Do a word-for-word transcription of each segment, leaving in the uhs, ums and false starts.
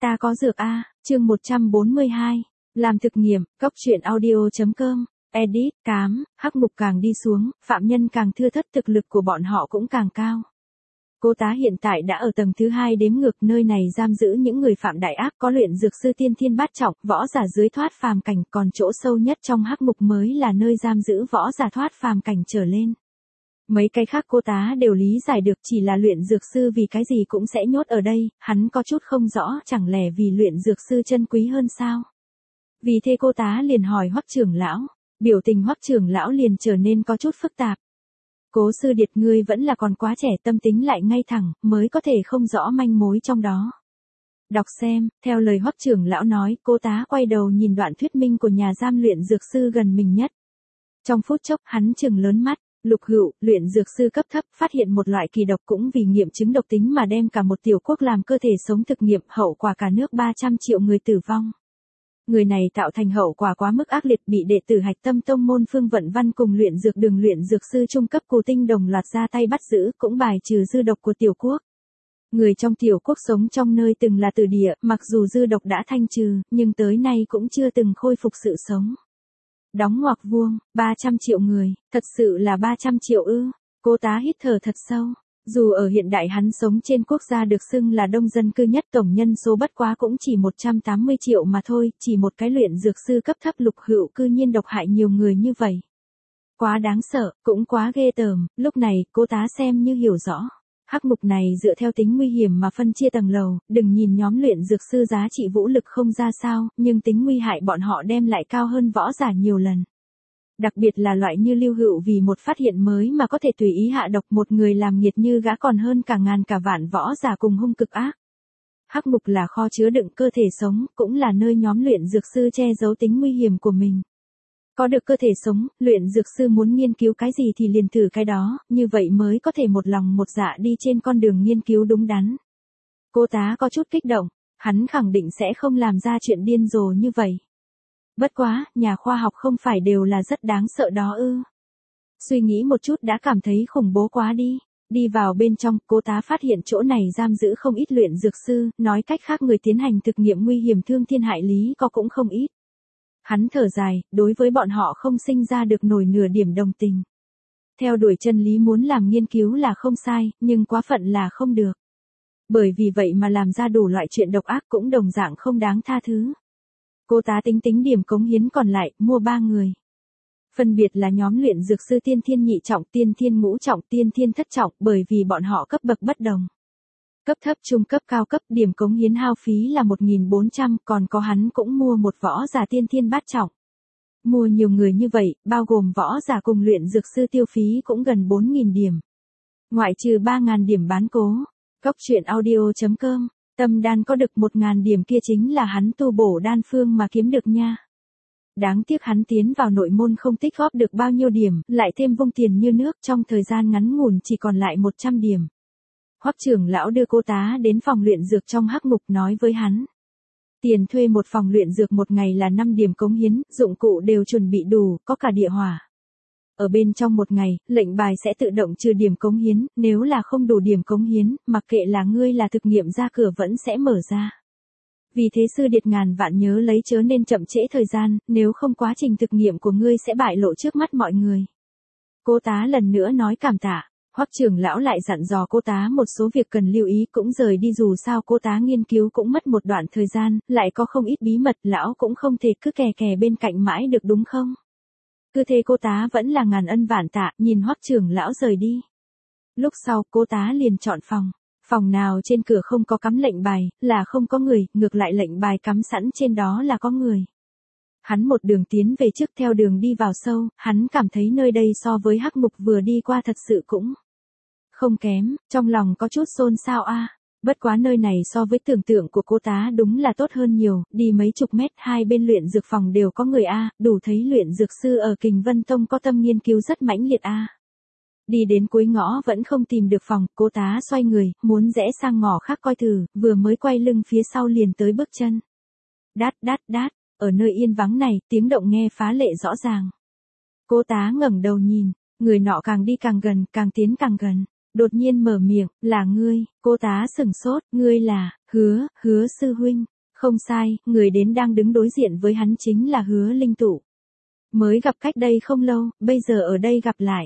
Ta có dược a, chương một trăm bốn mươi hai. Làm thực nghiệm, cốc truyện audio.com, edit, cám, hắc mục càng đi xuống, phạm nhân càng thưa thất, thực lực của bọn họ cũng càng cao. Cô tá hiện tại đã ở tầng thứ hai đếm ngược, nơi này giam giữ những người phạm đại ác, có luyện dược sư tiên thiên bát trọng, võ giả dưới thoát phàm cảnh, còn chỗ sâu nhất trong hắc mục mới là nơi giam giữ võ giả thoát phàm cảnh trở lên. Mấy cái khác cô tá đều lý giải được, chỉ là luyện dược sư vì cái gì cũng sẽ nhốt ở đây, hắn có chút không rõ, chẳng lẽ vì luyện dược sư chân quý hơn sao? Vì thế cô tá liền hỏi Hoắc trưởng lão, biểu tình Hoắc trưởng lão liền trở nên có chút phức tạp. Cố sư điệt, ngươi vẫn là còn quá trẻ, tâm tính lại ngay thẳng, mới có thể không rõ manh mối trong đó. Đọc xem, theo lời Hoắc trưởng lão nói, cô tá quay đầu nhìn đoạn thuyết minh của nhà giam luyện dược sư gần mình nhất. Trong phút chốc, hắn trừng lớn mắt. Lục Hữu, luyện dược sư cấp thấp, phát hiện một loại kỳ độc, cũng vì nghiệm chứng độc tính mà đem cả một tiểu quốc làm cơ thể sống thực nghiệm, hậu quả cả nước ba trăm triệu người tử vong. Người này tạo thành hậu quả quá mức ác liệt, bị đệ tử Hạch Tâm Tông môn Phương Vận Văn cùng luyện dược đường luyện dược sư trung cấp Cù Tinh đồng loạt ra tay bắt giữ, cũng bài trừ dư độc của tiểu quốc. Người trong tiểu quốc sống trong nơi từng là tử địa, mặc dù dư độc đã thanh trừ, nhưng tới nay cũng chưa từng khôi phục sự sống. Đóng ngoặc vuông, ba trăm triệu người, thật sự là ba trăm triệu ư? Cô tá hít thở thật sâu. Dù ở hiện đại hắn sống trên quốc gia được xưng là đông dân cư nhất, tổng nhân số bất quá cũng chỉ một trăm tám mươi triệu mà thôi, chỉ một cái luyện dược sư cấp thấp Lục Hữu cư nhiên độc hại nhiều người như vậy. Quá đáng sợ, cũng quá ghê tởm. Lúc này, cô tá xem như hiểu rõ. Hắc mục này dựa theo tính nguy hiểm mà phân chia tầng lầu, đừng nhìn nhóm luyện dược sư giá trị vũ lực không ra sao, nhưng tính nguy hại bọn họ đem lại cao hơn võ giả nhiều lần. Đặc biệt là loại như Lưu Hữu vì một phát hiện mới mà có thể tùy ý hạ độc một người làm nghiệt như gã còn hơn cả ngàn cả vạn võ giả cùng hung cực ác. Hắc mục là kho chứa đựng cơ thể sống, cũng là nơi nhóm luyện dược sư che giấu tính nguy hiểm của mình. Có được cơ thể sống, luyện dược sư muốn nghiên cứu cái gì thì liền thử cái đó, như vậy mới có thể một lòng một dạ đi trên con đường nghiên cứu đúng đắn. Cô tá có chút kích động, hắn khẳng định sẽ không làm ra chuyện điên rồ như vậy. Bất quá, nhà khoa học không phải đều là rất đáng sợ đó ư? Suy nghĩ một chút đã cảm thấy khủng bố quá đi. Đi vào bên trong, cô tá phát hiện chỗ này giam giữ không ít luyện dược sư, nói cách khác người tiến hành thực nghiệm nguy hiểm thương thiên hại lý có cũng không ít. Hắn thở dài, đối với bọn họ không sinh ra được nổi nửa điểm đồng tình. Theo đuổi chân lý muốn làm nghiên cứu là không sai, nhưng quá phận là không được. Bởi vì vậy mà làm ra đủ loại chuyện độc ác cũng đồng dạng không đáng tha thứ. Cô tá tính tính điểm cống hiến còn lại, mua ba người. Phân biệt là nhóm luyện dược sư tiên thiên nhị trọng, tiên thiên ngũ trọng, tiên thiên thất trọng, bởi vì bọn họ cấp bậc bất đồng. Cấp thấp, trung cấp, cao cấp, điểm cống hiến hao phí là một nghìn bốn trăm, còn có hắn cũng mua một võ giả tiên thiên bát trọng. Mua nhiều người như vậy, bao gồm võ giả cùng luyện dược sư tiêu phí cũng gần bốn nghìn điểm. Ngoại trừ ba nghìn điểm bán cố. Cốc truyện audio.com, tâm đan có được một nghìn điểm kia chính là hắn tu bổ đan phương mà kiếm được nha. Đáng tiếc hắn tiến vào nội môn không tích góp được bao nhiêu điểm, lại thêm vung tiền như nước, trong thời gian ngắn ngủn chỉ còn lại một trăm điểm. Hoắc trưởng lão đưa cô tá đến phòng luyện dược trong hắc mục, nói với hắn. Tiền thuê một phòng luyện dược một ngày là năm điểm cống hiến, dụng cụ đều chuẩn bị đủ, có cả địa hỏa. Ở bên trong một ngày, lệnh bài sẽ tự động trừ điểm cống hiến, nếu là không đủ điểm cống hiến, mặc kệ là ngươi là thực nghiệm ra cửa vẫn sẽ mở ra. Vì thế sư điệt ngàn vạn nhớ lấy chớ nên chậm trễ thời gian, nếu không quá trình thực nghiệm của ngươi sẽ bại lộ trước mắt mọi người. Cô tá lần nữa nói cảm tạ. Hoắc trưởng lão lại dặn dò cô tá một số việc cần lưu ý, cũng rời đi, dù sao cô tá nghiên cứu cũng mất một đoạn thời gian, lại có không ít bí mật, lão cũng không thể cứ kè kè bên cạnh mãi được đúng không? Cứ thế cô tá vẫn là ngàn ân vạn tạ, nhìn Hoắc trưởng lão rời đi. Lúc sau, cô tá liền chọn phòng. Phòng nào trên cửa không có cắm lệnh bài, là không có người, ngược lại lệnh bài cắm sẵn trên đó là có người. Hắn một đường tiến về trước, theo đường đi vào sâu, hắn cảm thấy nơi đây so với hắc mục vừa đi qua thật sự cũng không kém, trong lòng có chút xôn xao a. Bất quá nơi này so với tưởng tượng của cô tá đúng là tốt hơn nhiều, đi mấy chục mét, hai bên luyện dược phòng đều có người a, đủ thấy luyện dược sư ở Kình Vân Tông có tâm nghiên cứu rất mãnh liệt a. Đi đến cuối ngõ vẫn không tìm được phòng, cô tá xoay người, muốn rẽ sang ngõ khác coi thử, vừa mới quay lưng phía sau liền tới bước chân. Đát đát đát, ở nơi yên vắng này, tiếng động nghe phá lệ rõ ràng. Cô tá ngẩng đầu nhìn, người nọ càng đi càng gần, càng tiến càng gần. Đột nhiên mở miệng, là ngươi, cô tá sửng sốt, ngươi là, Hứa, hứa sư huynh, không sai, người đến đang đứng đối diện với hắn chính là Hứa Linh Tụ. Mới gặp cách đây không lâu, bây giờ ở đây gặp lại.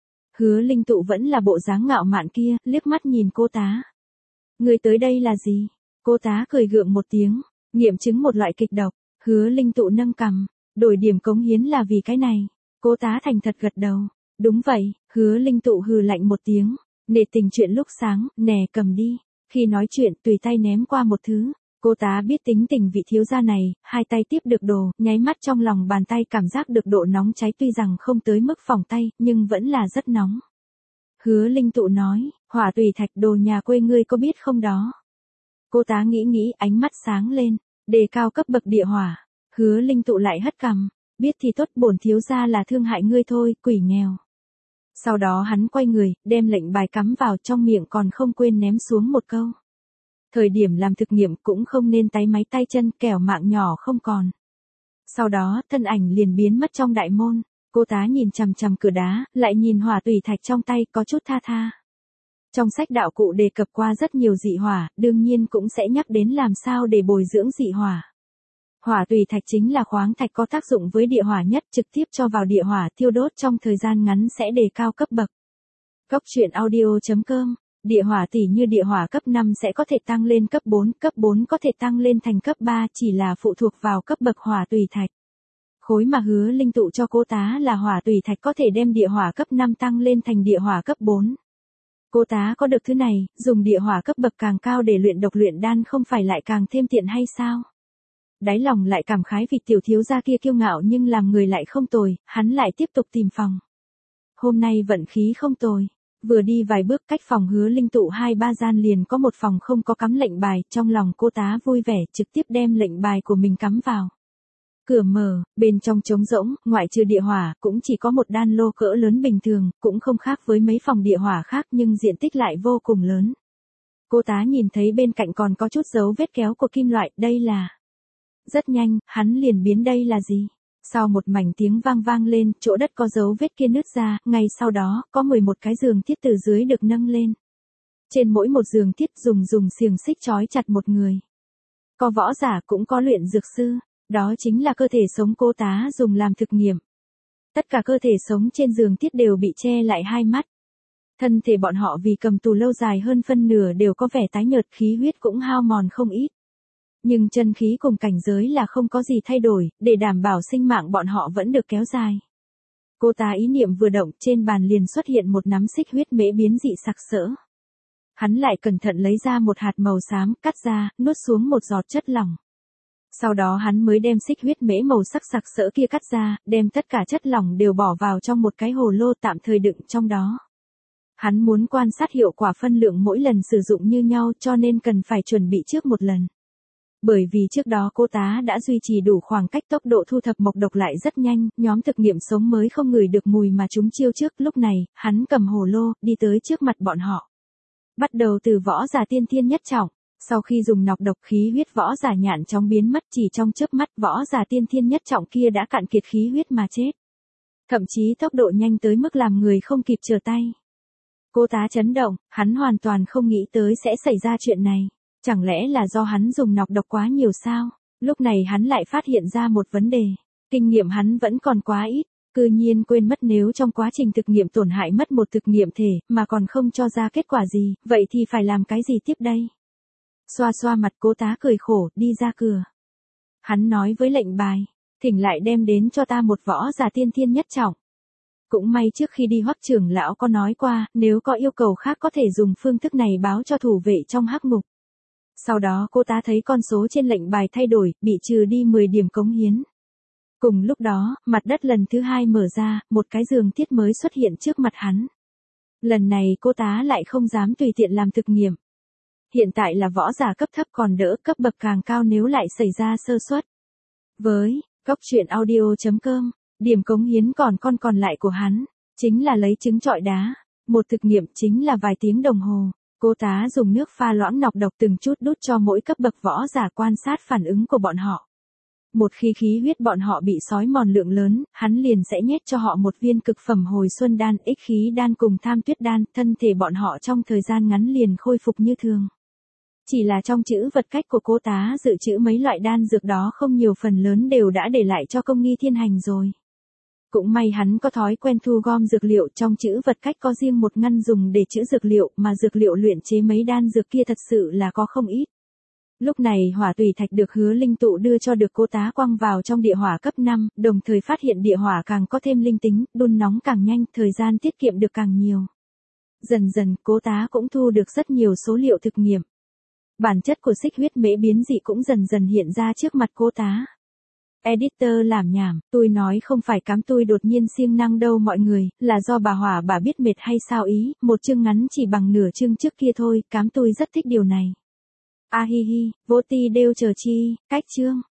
Hứa Linh Tụ vẫn là bộ dáng ngạo mạn kia, liếc mắt nhìn cô tá. Người tới đây là gì? Cô tá cười gượng một tiếng, nghiệm chứng một loại kịch độc. Hứa Linh Tụ nâng cằm, đổi điểm cống hiến là vì cái này. Cô tá thành thật gật đầu. Đúng vậy, Hứa Linh Tụ hừ lạnh một tiếng. Nể tình chuyện lúc sáng, nè cầm đi. Khi nói chuyện tùy tay ném qua một thứ. Cô tá biết tính tình vị thiếu gia này, hai tay tiếp được đồ, nháy mắt trong lòng bàn tay cảm giác được độ nóng cháy tuy rằng không tới mức phỏng tay, nhưng vẫn là rất nóng. Hứa Linh Tụ nói, hỏa tùy thạch đồ nhà quê ngươi có biết không đó? Cô tá nghĩ nghĩ ánh mắt sáng lên, đề cao cấp bậc địa hỏa. Hứa Linh Tụ lại hất cằm, biết thì tốt bổn thiếu gia là thương hại ngươi thôi, quỷ nghèo. Sau đó hắn quay người, đem lệnh bài cắm vào trong miệng còn không quên ném xuống một câu. Thời điểm làm thực nghiệm cũng không nên táy máy tay chân kẻo mạng nhỏ không còn. Sau đó thân ảnh liền biến mất trong đại môn, cô tá nhìn chằm chằm cửa đá, lại nhìn hỏa tùy thạch trong tay có chút tha tha. Trong sách đạo cụ đề cập qua rất nhiều dị hỏa, đương nhiên cũng sẽ nhắc đến làm sao để bồi dưỡng dị hỏa. Hỏa tùy thạch chính là khoáng thạch có tác dụng với địa hỏa nhất, trực tiếp cho vào địa hỏa thiêu đốt trong thời gian ngắn sẽ đề cao cấp bậc. Cốc truyện audio chấm com. Địa hỏa tỉ như địa hỏa cấp năm sẽ có thể tăng lên cấp bốn, cấp bốn có thể tăng lên thành cấp ba, chỉ là phụ thuộc vào cấp bậc hỏa tùy thạch. Khối mà Hứa Linh Tụ cho cô tá là hỏa tùy thạch có thể đem địa hỏa cấp năm tăng lên thành địa hỏa cấp bốn. Cô tá có được thứ này, dùng địa hỏa cấp bậc càng cao để luyện độc luyện đan không phải lại càng thêm tiện hay sao? Đáy lòng lại cảm khái vì tiểu thiếu gia kia kiêu ngạo nhưng làm người lại không tồi, hắn lại tiếp tục tìm phòng. Hôm nay vận khí không tồi. Vừa đi vài bước cách phòng Hứa Linh Tụ hai ba gian liền có một phòng không có cắm lệnh bài, trong lòng cô tá vui vẻ trực tiếp đem lệnh bài của mình cắm vào. Cửa mở, bên trong trống rỗng, ngoại trừ địa hỏa, cũng chỉ có một đan lô cỡ lớn bình thường, cũng không khác với mấy phòng địa hỏa khác nhưng diện tích lại vô cùng lớn. Cô tá nhìn thấy bên cạnh còn có chút dấu vết kéo của kim loại, đây là... Rất nhanh, hắn liền biến đây là gì? Sau một mảnh tiếng vang vang lên, chỗ đất có dấu vết kia nứt ra, ngay sau đó, có mười một cái giường thiết từ dưới được nâng lên. Trên mỗi một giường thiết dùng dùng xiềng xích trói chặt một người. Có võ giả cũng có luyện dược sư, đó chính là cơ thể sống cô tá dùng làm thực nghiệm. Tất cả cơ thể sống trên giường thiết đều bị che lại hai mắt. Thân thể bọn họ vì cầm tù lâu dài hơn phân nửa đều có vẻ tái nhợt, khí huyết cũng hao mòn không ít. Nhưng chân khí cùng cảnh giới là không có gì thay đổi, để đảm bảo sinh mạng bọn họ vẫn được kéo dài. Cô tá ý niệm vừa động, trên bàn liền xuất hiện một nắm xích huyết mễ biến dị sặc sỡ. Hắn lại cẩn thận lấy ra một hạt màu xám, cắt ra, nuốt xuống một giọt chất lỏng. Sau đó hắn mới đem xích huyết mễ màu sắc sặc sỡ kia cắt ra, đem tất cả chất lỏng đều bỏ vào trong một cái hồ lô tạm thời đựng trong đó. Hắn muốn quan sát hiệu quả phân lượng mỗi lần sử dụng như nhau cho nên cần phải chuẩn bị trước một lần. Bởi vì trước đó cô tá đã duy trì đủ khoảng cách, tốc độ thu thập mộc độc lại rất nhanh, nhóm thực nghiệm sống mới không ngửi được mùi mà chúng chiêu trước. Lúc này, hắn cầm hồ lô, đi tới trước mặt bọn họ. Bắt đầu từ võ giả tiên thiên nhất trọng, sau khi dùng nọc độc khí huyết võ giả nhạn chóng biến mất, chỉ trong chớp mắt võ giả tiên thiên nhất trọng kia đã cạn kiệt khí huyết mà chết. Thậm chí tốc độ nhanh tới mức làm người không kịp trở tay. Cô tá chấn động, hắn hoàn toàn không nghĩ tới sẽ xảy ra chuyện này. Chẳng lẽ là do hắn dùng nọc độc quá nhiều sao? Lúc này hắn lại phát hiện ra một vấn đề. Kinh nghiệm hắn vẫn còn quá ít. Cư nhiên quên mất nếu trong quá trình thực nghiệm tổn hại mất một thực nghiệm thể mà còn không cho ra kết quả gì, vậy thì phải làm cái gì tiếp đây? Xoa xoa mặt cô tá cười khổ, đi ra cửa. Hắn nói với lệnh bài, thỉnh lại đem đến cho ta một võ giả tiên thiên nhất trọng. Cũng may trước khi đi Hoắc trưởng lão có nói qua, nếu có yêu cầu khác có thể dùng phương thức này báo cho thủ vệ trong hắc ngục. Sau đó cô ta thấy con số trên lệnh bài thay đổi, bị trừ đi mười điểm cống hiến. Cùng lúc đó, mặt đất lần thứ hai mở ra, một cái giường thiết mới xuất hiện trước mặt hắn. Lần này cô tá lại không dám tùy tiện làm thực nghiệm. Hiện tại là võ giả cấp thấp còn đỡ, cấp bậc càng cao nếu lại xảy ra sơ suất. Với cốc truyện audio chấm com, điểm cống hiến còn con còn lại của hắn, chính là lấy trứng trọi đá. Một thực nghiệm chính là vài tiếng đồng hồ. Cô tá dùng nước pha loãng nọc độc từng chút đút cho mỗi cấp bậc võ giả quan sát phản ứng của bọn họ. Một khi khí huyết bọn họ bị xói mòn lượng lớn, hắn liền sẽ nhét cho họ một viên cực phẩm hồi xuân đan, ích khí đan cùng tham tuyết đan, thân thể bọn họ trong thời gian ngắn liền khôi phục như thường. Chỉ là trong chữ vật cách của cô tá dự trữ mấy loại đan dược đó không nhiều, phần lớn đều đã để lại cho công nghi thiên hành rồi. Cũng may hắn có thói quen thu gom dược liệu, trong chữ vật cách có riêng một ngăn dùng để trữ dược liệu, mà dược liệu luyện chế mấy đan dược kia thật sự là có không ít. Lúc này hỏa tùy thạch được Hứa Linh Tụ đưa cho được cô tá quăng vào trong địa hỏa cấp năm, đồng thời phát hiện địa hỏa càng có thêm linh tính, đun nóng càng nhanh, thời gian tiết kiệm được càng nhiều. Dần dần, cô tá cũng thu được rất nhiều số liệu thực nghiệm. Bản chất của xích huyết mễ biến dị cũng dần dần hiện ra trước mặt cô tá. Editor làm nhảm, tôi nói không phải cám tôi đột nhiên siêng năng đâu mọi người, là do bà Hỏa bà biết mệt hay sao ý, một chương ngắn chỉ bằng nửa chương trước kia thôi, cám tôi rất thích điều này. A hi hi, vô ti đều chờ chi, cách chương.